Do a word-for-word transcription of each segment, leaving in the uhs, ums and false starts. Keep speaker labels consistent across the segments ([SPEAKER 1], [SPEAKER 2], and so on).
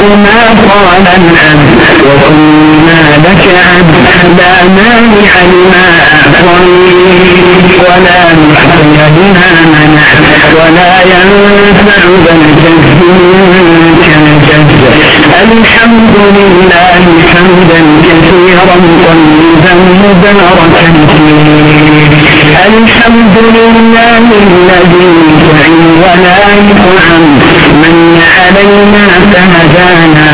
[SPEAKER 1] ما قال العبد وكنا لك عبد لا مانع لما أعطيت ولا معطي لما منعت ولا ينفع ذا الجد منك الجد. الحمد لله حمدا كثيرا طيبا مباركا فيه. الحمد لله الذي يطعم ولا يطعم من علينا فهدانا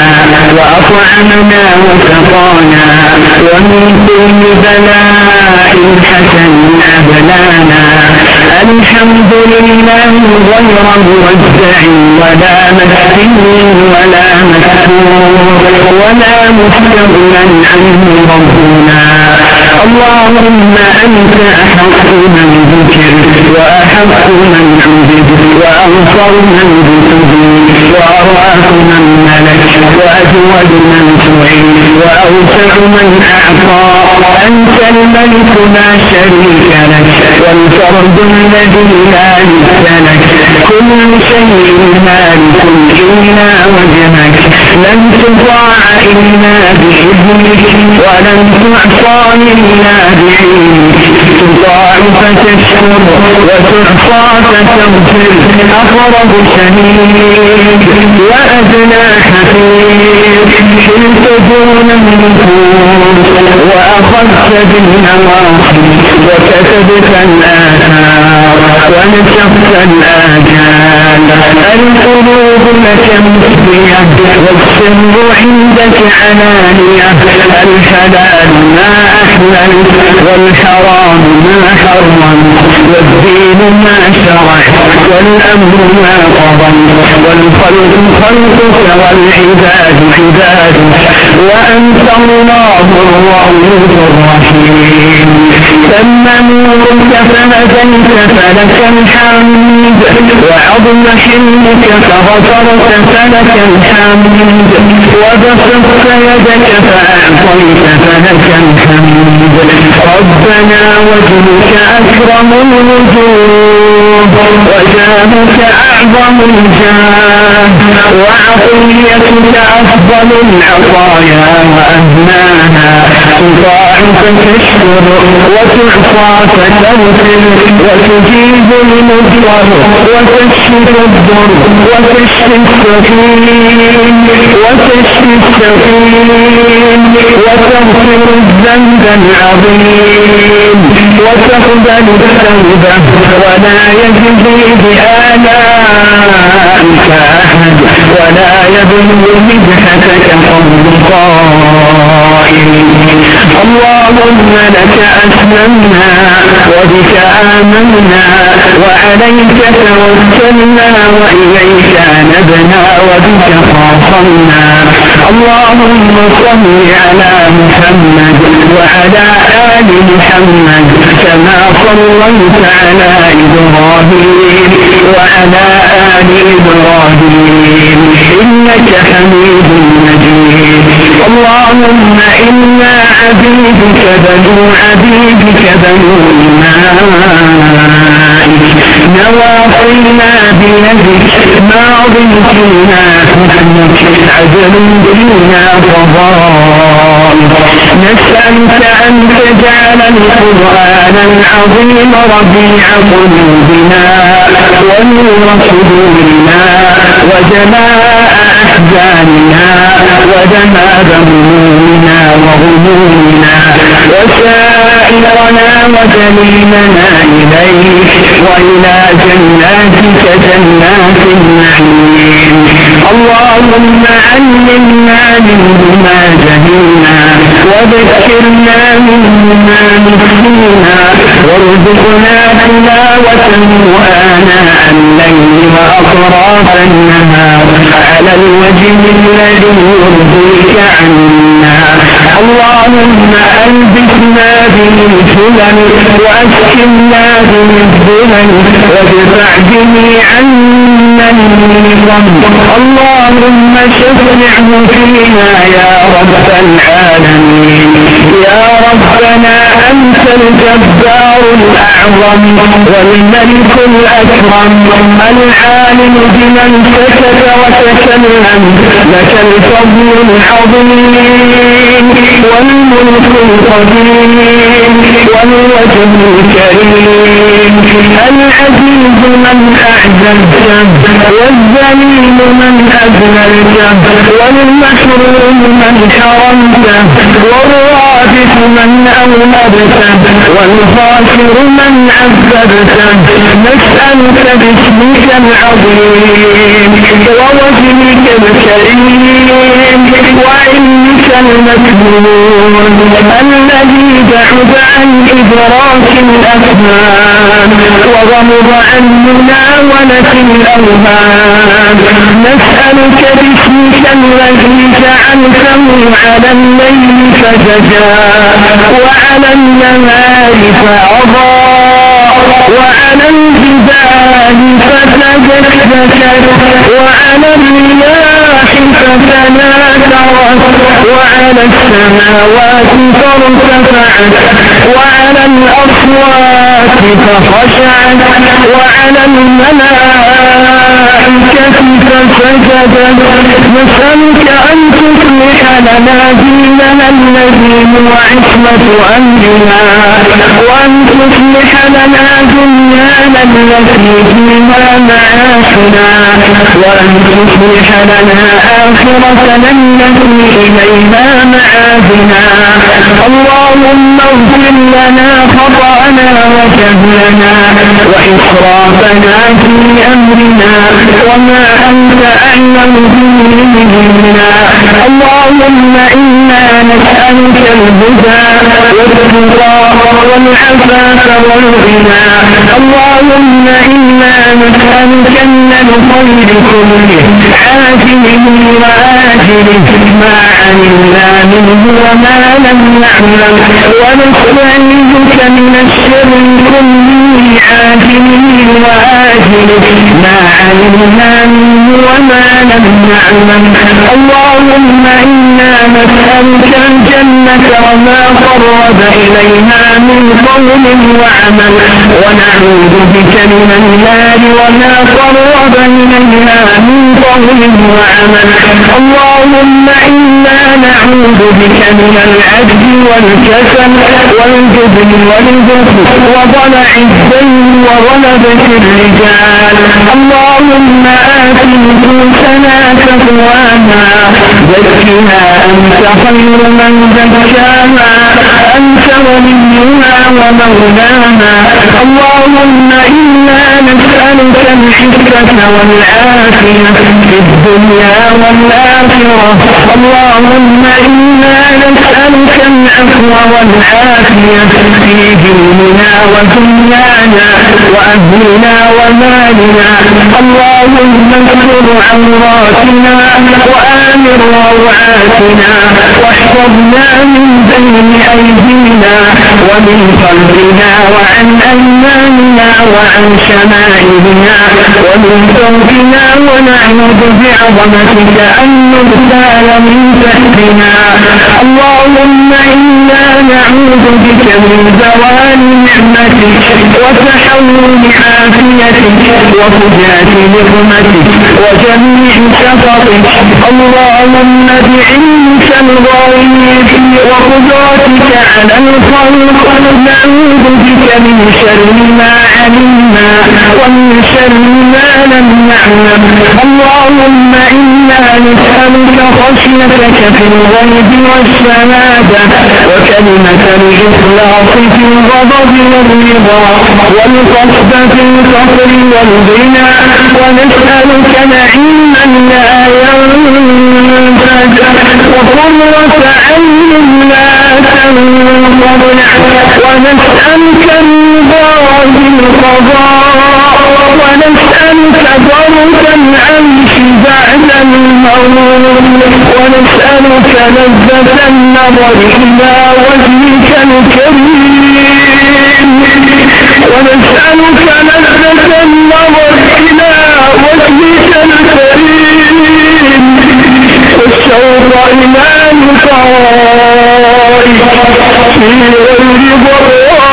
[SPEAKER 1] وأطعمنا وسقانا ومن كل بلاء حسن أبلانا. الحمد لله غير موزع ولا مسكين ولا مسكور ولا مستغنى عنه ربنا. اللهم أنت أحق من ذكر وأحق من عبد وأنصر من ذكر وأرواح من ملك وأجود من سعيد وأوسع من أعطى. أنت الملك لا شريك لك والفرد الذي لا مثل لك. كل شيء هالك إلا وجهك لن تطاع إلا بإذنك ولن تعصى إلا بعلمك. تطاع فتشكر وتعصى فتغفر. أقرب شهيد وأدنى حفيظ حلت دون النفوس وأخذت بالنواصي وكتبت الآثار ونسخت الآجال. القلوب لك مفضية والسر عندك علانية. الحلال ما أحللت والحرام ما حرمت والدين ما شرعت والأمر ما قضيت والخلق خلقك والعباد عبادك وأنت الله الرؤوف الرحيم. ثم نورك فهديت فلك الحمد وعظم حلمك فغفرت فلك الحمد وبسطت يدك فأعطيت فلك الحمد. ربنا وجهك أكرم الوجوه وجاهك أعظم الجاه وعطيتك أفضل العطايا وأهناها. تطاع فتشكر وتعصى فتغفر وتجيب المضطر وتكشف الضر وتشفي السقيم وتشفي السقيم وتغفر الذنب العظيم وتقبل التوبة ولا يجزي بآلائك أحد ولا يبلغ مدحتك قول قائل. اللهم لك أسلمنا وبك آمنا وعليك توكلنا وإليك أنبنا وبك خاصمنا. اللهم صل على محمد وعلى آل محمد كما صليت على إبراهيم وعلى آل إبراهيم إنك حميد مجيد. اللهم إنا عبيدك بنو عبيدك بنو إمائك نواصينا بيدك ماض فينا حكمك عدل فينا قضاءك. نسألك أن تجعل القرآن العظيم ربيع قلوبنا ونور صدورنا وجلاء أحزاننا وذهاب همومنا وغمومنا وسائرنا ودليلنا إليك وإلى جناتك جنات النعيم. اللهم علمنا منه ما جهلنا وذكرنا منه ما نسينا وارزقنا تلاوته آناء الليل وأطراف النهار على الوجه الذي يرضيك عنا. اللهم ألبسنا به السنن وأسكننا به الظلم وادفع به عنا النقم. اللهم شفعه فينا يا رب العالمين. يا ربنا أنت الجبار الأعظم والملك الأكرم العالم بمن سكت وتكلم لك الفضل العظيم والملك القديم والوجه الكريم العزيز من أعزلته والذليل من أذللته والمحروم من حرمته والرابح من أولدته والخاسر من عذبته نسألك باسمك العظيم ووجهك الكريم وعلمك المكنون الذي بعد عن إدراك الأفهام وغمض عن مناولة الأوهام نسألك باسمك الذي جعلته على الليل فجزاء وعلى النهار فأضاء وعلى الجبال فتدكدكت وعلى الرياح فتناثرت وعلى السماوات فارتفعت وعلى الأصوات فخشعت وعلى الملائكة فسجدت نسألك أن تصلح لنا ديننا الذي هو عصمة أمرنا وأن تصلح لنا دنيانا التي فيها معاشنا وأن تصلح لنا آخرتنا التي إليها معادنا اللهم اغفر لنا خطأنا وجهلنا وإسرافنا في أمرنا وما أنت أعلم به منا اللهم إنا نسألك الهدى والتقى والعفاف والغنى اللهم إنا نسألك من الخير كله عاجله وآجله ما علمنا منه وما لم نعلم ونستعيذك من الشر كله عاجله وآجله ما علمنا منه وما لم نعلم اللهم إنا نسألك الجنة وما قرب إليها من قول وعمل ونعوذ بك من النار وما قرب إليها من قول وعمل اللهم إنا نعوذ بك من العجز والكسل والجبن والبخل وضلع الدين وغلبة الرجال اللهم آت نفوسنا تقواها زكها أنت خير من زكاها أنت وليها ومولاها اللهم إنا نسألك العزة والعافية في الدنيا والآخرة اللهم إنا نسألك العفو والعافية في ديننا ودنيانا وأهلنا ومالنا اللهم استر عوراتنا وآمن روعاتنا واحفظنا من بين أيدينا ومن خلفنا وعن أيماننا وعن شمائلنا ومن فوقنا ونعوذ بعظمتك أن نغتال من تحتنا اللهم إنا نعوذ بك من زوال نعمتك وتحول عافيتك وفجاة نقمتك وجميع سخطك اللهم بعلمك الغيب وقدرتك على الخلق نعوذ بك من شر ما علمنا ومن شر ما لم نعلم اللهم إنا نسألك خشيتك في الغيب والشهادة وكلمة الإخلاص في الغضب والرضا والقصد في الفقر والغنى ونسألك نعيما لا ينفد وقرة عين لا تنقطع ونسألك الرضا بالقضاء ونسألك برد العيش بعد الموت ونسألك لذة النظر إلى وجهك الكريم ونسألك لذة النظر إلى وجهك الكريم والشوق إلى لقائك في غير ضراء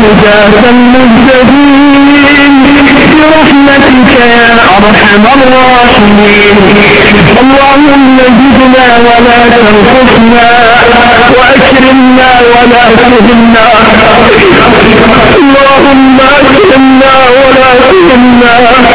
[SPEAKER 1] هداة المهتدين برحمتك يا أرحم الراحمين. اللهم زدنا ولا تنقصنا وأكرمنا ولا تهنا. اللهم أكرمنا ولا تهنا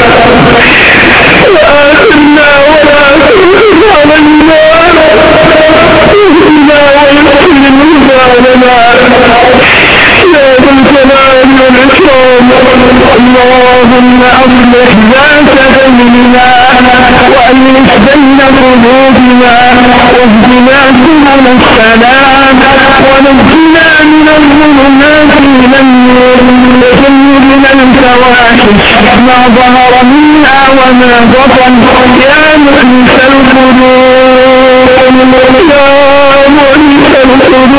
[SPEAKER 1] وآثرنا ولا تهنا علينا. اهدنا ويسر الهدى لنا يا ذا الجلال والإكرام. اللهم أصلح ذات بيننا وألف بين قلوبنا واهدنا سبل السلام ونجنا من الظلمات إلى النور وجنبنا الفواحش ما ظهر منها وما بطن يا مؤنس القلوب يا مؤنس القلوب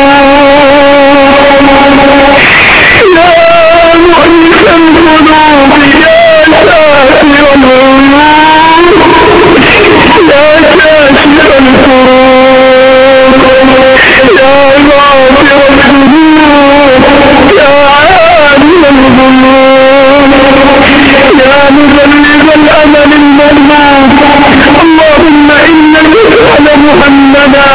[SPEAKER 1] يا مؤنس القلوب يا ساتر العيوب يا كاشف الكروب يا غافر الذنوب يا عالم الذنوب يا مبلغ الأمل المرموم. اللهم إنك تسأل محمدا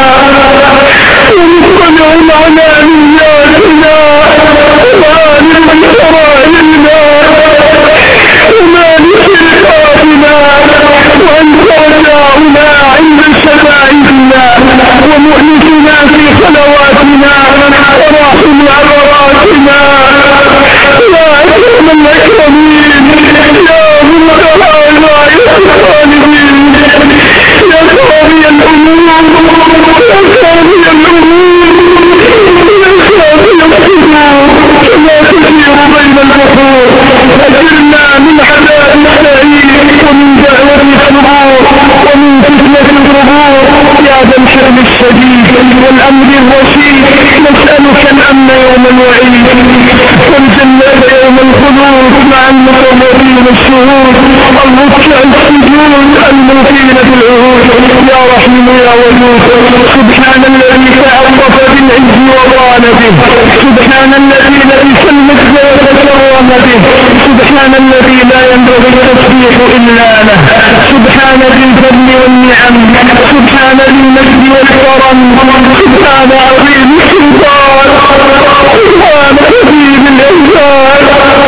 [SPEAKER 1] ومطلع على نياتنا ومالك سرائرنا ومالك الكافنا وأنت رجاؤنا عند شدائدنا ومؤنسنا في خلواتنا وراحم عبراتنا يا أكرم الأكرمين يا منتهى الغاية الخالدين يا قاضي الأمور يا قاضي الأمور يا قاضي الصدور كما تسير بين البحور. أجرنا من عذاب السعير ومن دعوة الصبور ومن فتنة القبور يا ذا الحرم الشديد والأمر الرشيد. نسألك الأمن يوم الوعيد والجنة يوم الخلود مع المقربين الشهود الركع السجود الموفين بالعهود يا رحيم يا ودود. سبحان الذي تعرف بالعز وضان به سبحان الذي ليس المجد وتكرم به سبحان الذي لا ينبغي التسبيح إلا له سبحان ذي الفضل والنعم سبحان ذي المجد والكرم سبحان عظيم السلطان سبحان عظيم الإحسان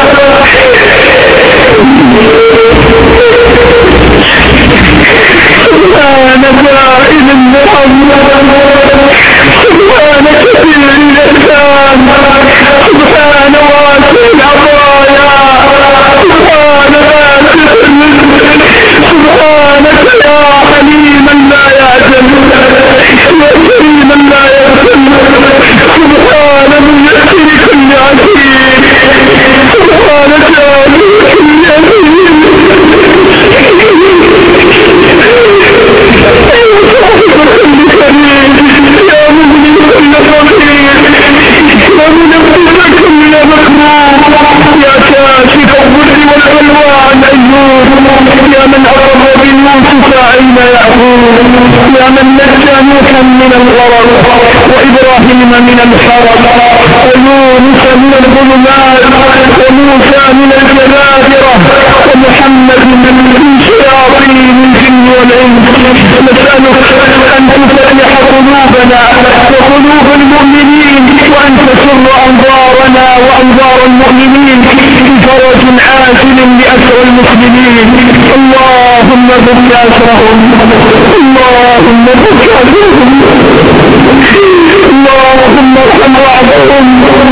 [SPEAKER 1] سبحان فاعل النعم سبحان كثير الإحسان سبحان واسع العطايا سبحان واسع الرزق سبحانك يا حليما لا يعجل يا كريما لا يغفل سبحان ميسر كل عسير سبحانك يا ملك اليمين يا مغني كل فقير يا منفذ كل مكروه يا كاشف الضر والبلوى عن أيوب يا من أقر بيوسف عين يعقوب يا من نجى نوحا من الغرق وإبراهيم من الحرق ويونس من الظلمات وموسى من الجبابرة ومحمد من شياطين الجن والإنس. نسألك أن تفتح قلوبنا وقلوب المؤمنين وأن تسر أنظارنا وأنظار المؤمنين بفرج عاجل لأسر المسلمين. اللهم فك أسرهم اللهم فك أسرهم اللهم ارحم بعضهم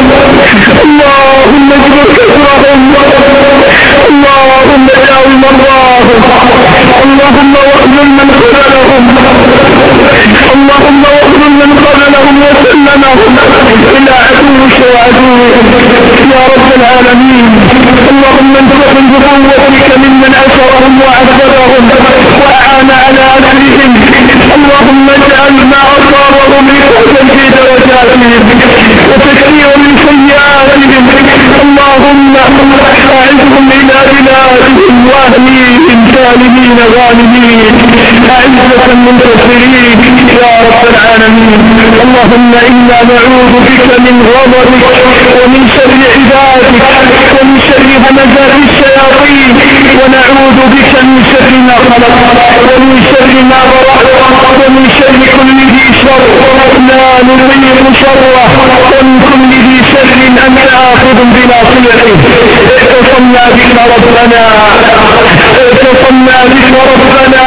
[SPEAKER 1] اللهم اجبر كسرهم اللهم داوي مرضاهم اللهم واخذل من خذلهم اللهم واخذل من خذلهم وسلمهم الى عدوك وعدوهم يا رب العالمين. اللهم انصرهم بقوتك ممن اسرهم وعذبهم واعان على اسرهم. اللهم اجعل ما اصابهم رفعة في درجاتهم وتكفير من سيئاتهم. اللهم اعزهم الى بلادهم واهليهم سالمين غانمين اعزة منتصرين يا رب العالمين. العالمين. اللهم إنا نعوذ بك من غضبك ومن شر عبادك ومن شر همزات الشياطين، ونعوذ بك من شر ما خلق ومن شر ما ضرع ومن شر كل ذي شر لا نطيق شره ومن كل ذي شر أنت آخذ بناصيته. اعتصمنا بك ربنا اعتصمنا بك ربنا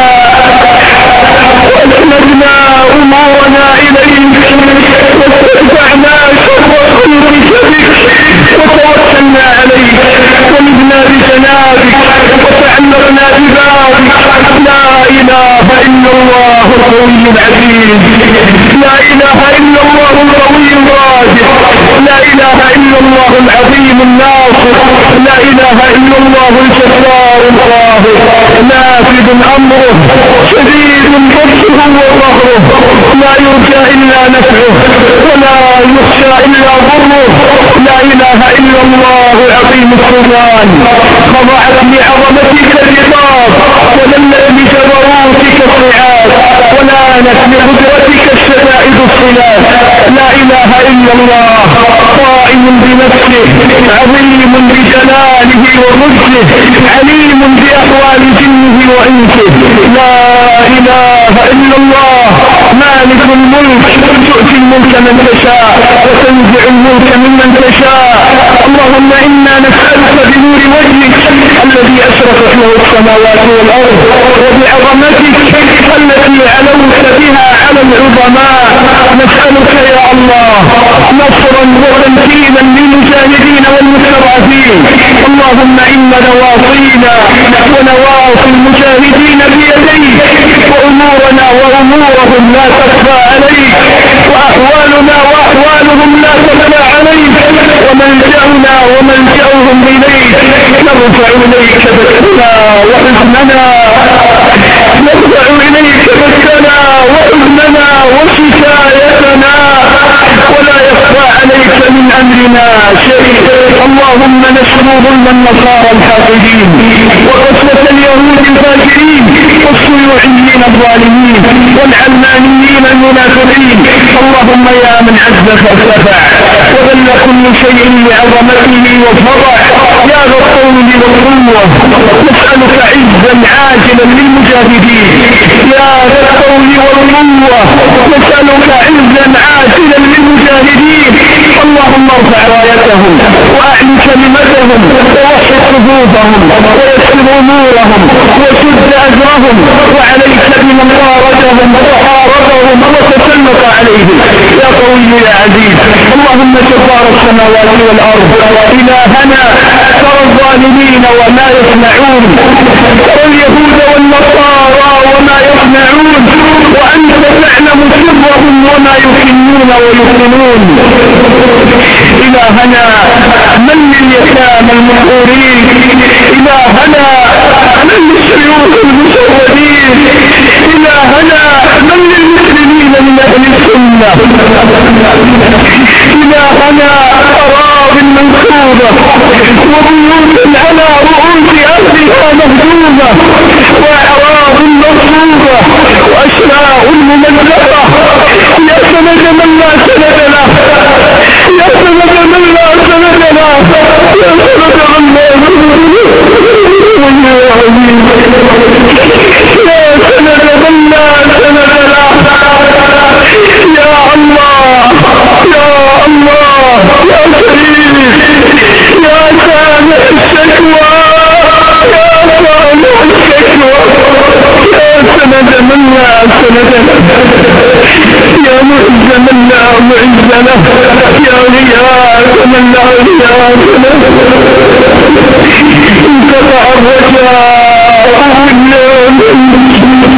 [SPEAKER 1] وأسندنا أمورنا إليك واستدفعنا شر خلقك بك وتوكلنا عليك ومدنا بجنابك وتعلقنا ببابك. لا إله إلا الله القوي العزيز، لا إله إلا الله القوي الراجح، لا إله إلا الله العظيم الناصر، لا إله إلا الله الجبار القاهر، نافذ أمره شديد بطشه وظهره، لا يرجى إلا نفعه ولا يخشى إلا ضره. لا إله إلا الله عظيم السلطان، خضعت لعظمتك الرقاب وذلت بجبروتك الصعاب ولانت بقدرتك الشدائد الصلات. لا إله إلا الله قائم بنفسه عظيم بجلاله ومجده عليم بأحوال جنه وإنسه. لا إله إلا الله مالك الملك تؤتي الملك من تشاء وتنزع الملك ممن تشاء. اللهم إنا نسألك بنور وجهك الذي أشرقت له السماوات والأرض وبعظمتك التي علوت بها على العظماء، نسألك يا الله نصرا وتمكينا للمجاهدين والمستضعفين. اللهم إن نواصينا ونواصي المجاهدين بيديك وأمورنا وأمورهم لا تخفى عليك وأحوالنا وأحوالهم لا تخفى عليك وملجأنا وملجأهم إليك. نرفع إليك بثنا وحزننا نرفع إليك بثنا وحزننا وشكايتنا ولا يخفى عليك من أمرنا شيء. اللهم نشكو ظلم النصارى الحاقدين وقسوة اليهود الفاجرين والصيوعيين الظالمين والعلمانيين المنافقين. اللهم يا من عز فارتفع وذل كل شيء لعظمته وفضع، يا ذا الطول والقوة نسألك عزا عاجلا للمجاهدين، يا ذا الطول والقوة نسألك عزا عاجلا للمجاهدين. اللهم ارفع رايتهم وأعل كلمتهم ووحد صفوفهم ويسر أمورهم وشد أجرهم، وعليك بمن طاردهم وحاربهم وتسلط عليهم يا قوي يا عزيز. اللهم جبار السماوات والأرض إلهنا ترى الظالمين وما يصنعون، ترى اليهود والنصارى وما يصنعون، وأنت تعلم سرهم وما يكنون ويكنون. إلهنا من لليتامى المحورين، إلهنا من للشيوخ المشردين، إلهنا من للمسلمين من أهل السنة، إلهنا أراض منصوبة وبيوت على رؤوس أهلها مهدومة وأعراض مصروفة وأشلاء مملكة. يا سند من لا سند له، يا سند من لا سند له، يا سند من لا سند له، يا سند من لا سند له. يا الله يا الله يا كريم يا سامع الشكوى، يا سامع الشكوى، يا سند من لا سند له، يا معز من لا معز له، يا غياث من لا غياث له. انقطع الرجاء إلا منك،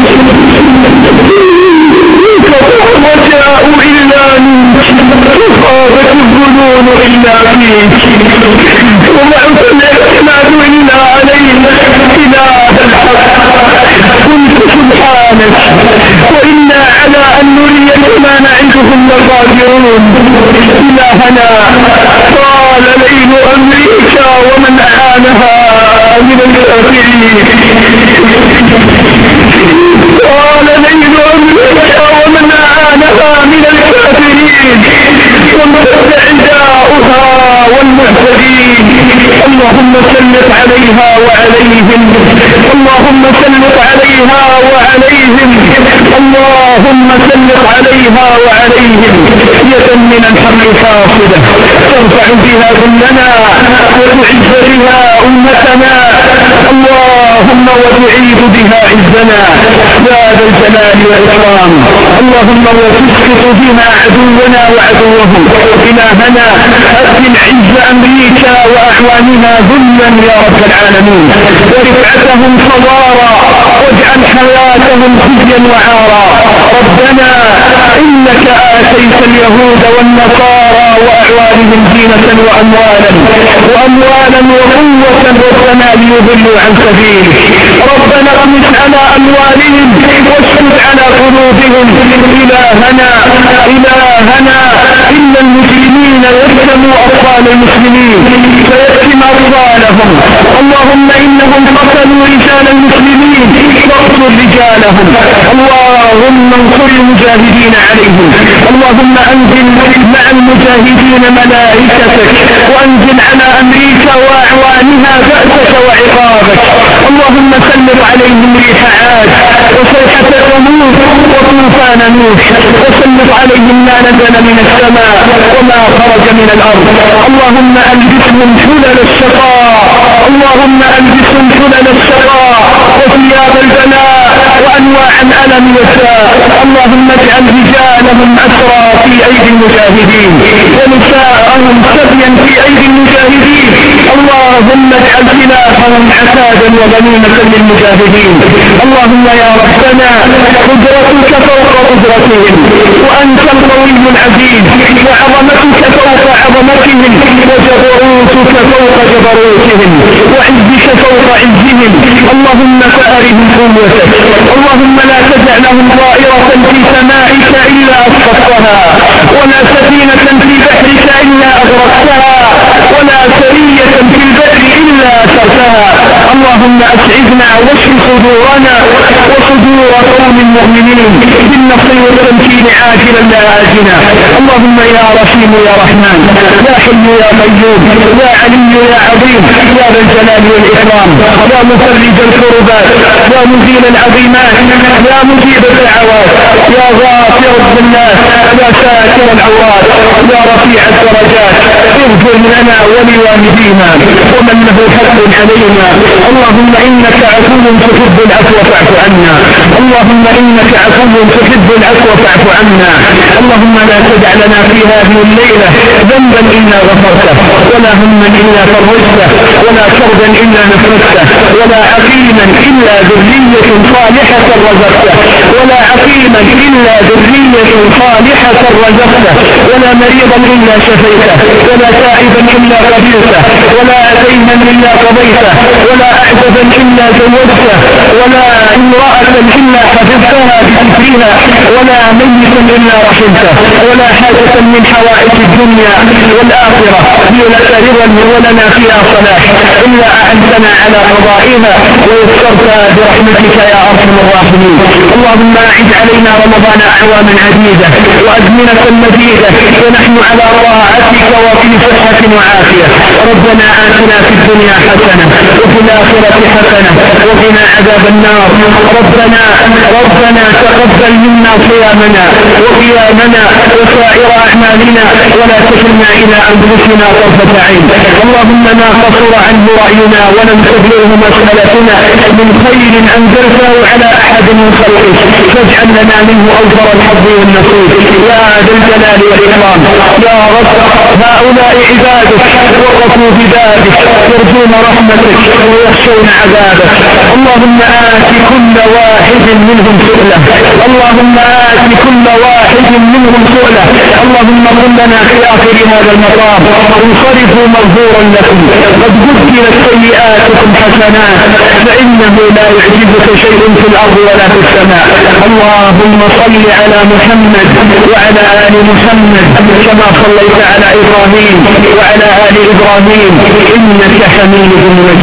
[SPEAKER 1] انقطع الرجاء إلا منك، وخافت الظنون إلا فيك، وضعف الاعتماد إلا عليك. إله الحق كنت سبحانك وإنا على أن نريك ما نعدهم لقادرون. إلهنا طال ليل أمريكا ومن أعانها من الكافرين، طال ليل أمريكا ومن أعانها عليها وعليهم يدا من الحق فاصلة ترفع بها ذلنا وتعز بها أمتنا اللهم وتعيد بها عزنا يا ذا الجلال والإكرام اللهم وتسقط بها عدونا وعدوهم إلهنا أذل عز أمريكا وأعوانها ذلا يا رب العالمين ورفعتهم صغارا واجعل حياتهم خزيا وعارا ربنا إنك آتيت اليهود والنصارى وأعوانهم زينة وأموالا وأموالا وقوة ربنا ليضلوا عن سبيلك ربنا اطمس على أموالهم واشدد على قلوبهم إلهنا إلهنا إن المجرمين يرسموا أطفال المسلمين فيتم أطفالهم اللهم إنهم قتلوا رجال المسلمين فاقتل رجالهم اللهم انصر المجاهدين عليهم اللهم أنزل مع المجاهدين ملائكتك وأنزل على أمريكا وأعوانها بأسك وعقابك اللهم سلط عليهم ريح عاد وصيحة ثمود وطوفان نوح وسلط عليهم ما نزل من السماء وما خرج من الأرض اللهم ألبسهم حلل الشقاء اللهم ألبسهم حلل الشقاء وثياب البلاء وأنواع الألم والساء اللهم اجعل رجالهم أسرى في أيدي المجاهدين ونساءهم سبيا في أيدي المجاهدين اللهم اجعل خلافهم عتادا وغنيمة للمجاهدين اللهم يا ربنا قدرتك فوق قدرتهم وأنت القوي العزيز وعظمتك فوق عظمتهم وجبروتك فوق جبروتهم وعزك فوق عزهم اللهم فأرهم قوتك اللهم لا تدع لهم طائرة في سمائك إلا أسقطتها ولا سفينة في بحرك إلا أغرقتها ولا سرية في البر إلا أسرتها اللهم أسعدنا واشف صدورنا وصدور قوم المؤمنين بالنصر والتمكين عاجلا لا آجلا اللهم يا رحيم يا رحمن يا حي يا قيوم يا علي يا عظيم يا ذا الجلال والإكرام يا مفرج الكربات يا مزيل العظيمات يا مجيب الدعوات يا غافر الذنات يا ساتر العورات يا رفيع الدرجات اغفر لنا ولوالدينا ومن له حق علينا اللهم إنك عفو تحب العفو فاعف عنا اللهم إنك عفو تحب العفو فاعف عنا اللهم لا تدع لنا في هذه الليلة ذنبا إلا غفرته ولا هما إلا فرجته ولا كربا إلا نفرجته ولا عقيما إلا ذرية صالحة رزقته ولا عقيما إلا ذرية صالحة رزقته ولا مريضا إلا شفيته ولا تائبا إلا قبلته ولا دينا إلا قضيته ولا أعزبا إلا زوجته ولا امرأة إلا حفظتها بذكرها ولا ميتا إلا رحمته ولا حاجة من حوائج الدنيا والآخرة هي لك رضا ولنا فيها صلاح إلا أعنتنا على قضائها ويسرتها برحمتك يا أرحم الراحمين اللهم أعد علينا رمضان أعواما عديدة وأزمنة مديدة ونحن على طاعتك وفي صحة وعافية ربنا آتنا في الدنيا حسنة وفي الآخرة حسنة وقنا عذاب النار ربنا ربنا تقبل منا صيامنا وقيامنا وسائر أعمالنا ولا تكلنا إلى أنفسنا طرفة عين اللهم ما قصر عنه رأينا ولم تبلغه مسألتنا من خير أنزلته على أحد من خلقك فاجعل لنا منه أوفر الحظ والنصيب يا ذا الجلال والإكرام يا رب هؤلاء عبادك وقفوا ببابك يرجون رحمتك ويخشون عذابك اللهم آت كل واحد منهم سؤله اللهم آت كل واحد منهم سؤله اللهم قل لنا في آخر هذا المقام انصرفوا مغفورا لكم قد بدلت سيئاتكم حسنات فإنه لا يعجبك شيء في الأرض ولا في السماء اللهم صل على محمد وعلى آل محمد كما صليت على إبراهيم وعلى آل إبراهيم إنك حميد مجيد.